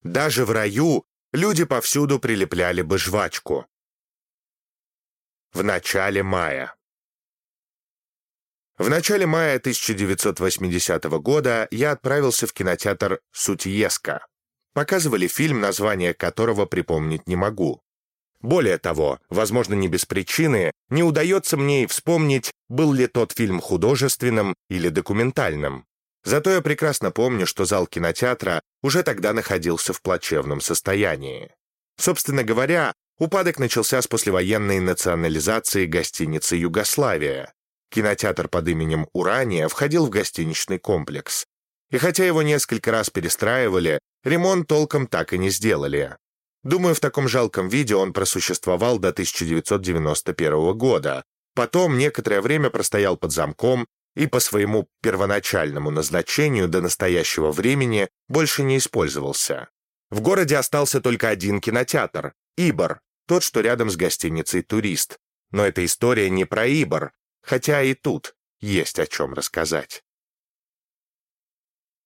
Даже в раю люди повсюду прилепляли бы жвачку. В начале мая. В начале мая 1980 года я отправился в кинотеатр «Сутьеска». Показывали фильм, название которого припомнить не могу. Более того, возможно, не без причины, не удается мне и вспомнить, был ли тот фильм художественным или документальным. Зато я прекрасно помню, что зал кинотеатра уже тогда находился в плачевном состоянии. Собственно говоря, упадок начался с послевоенной национализации гостиницы «Югославия». Кинотеатр под именем «Урания» входил в гостиничный комплекс. И хотя его несколько раз перестраивали, ремонт толком так и не сделали. Думаю, в таком жалком виде он просуществовал до 1991 года. Потом некоторое время простоял под замком и по своему первоначальному назначению до настоящего времени больше не использовался. В городе остался только один кинотеатр — Ибор, тот, что рядом с гостиницей «Турист». Но эта история не про Ибор, хотя и тут есть о чем рассказать.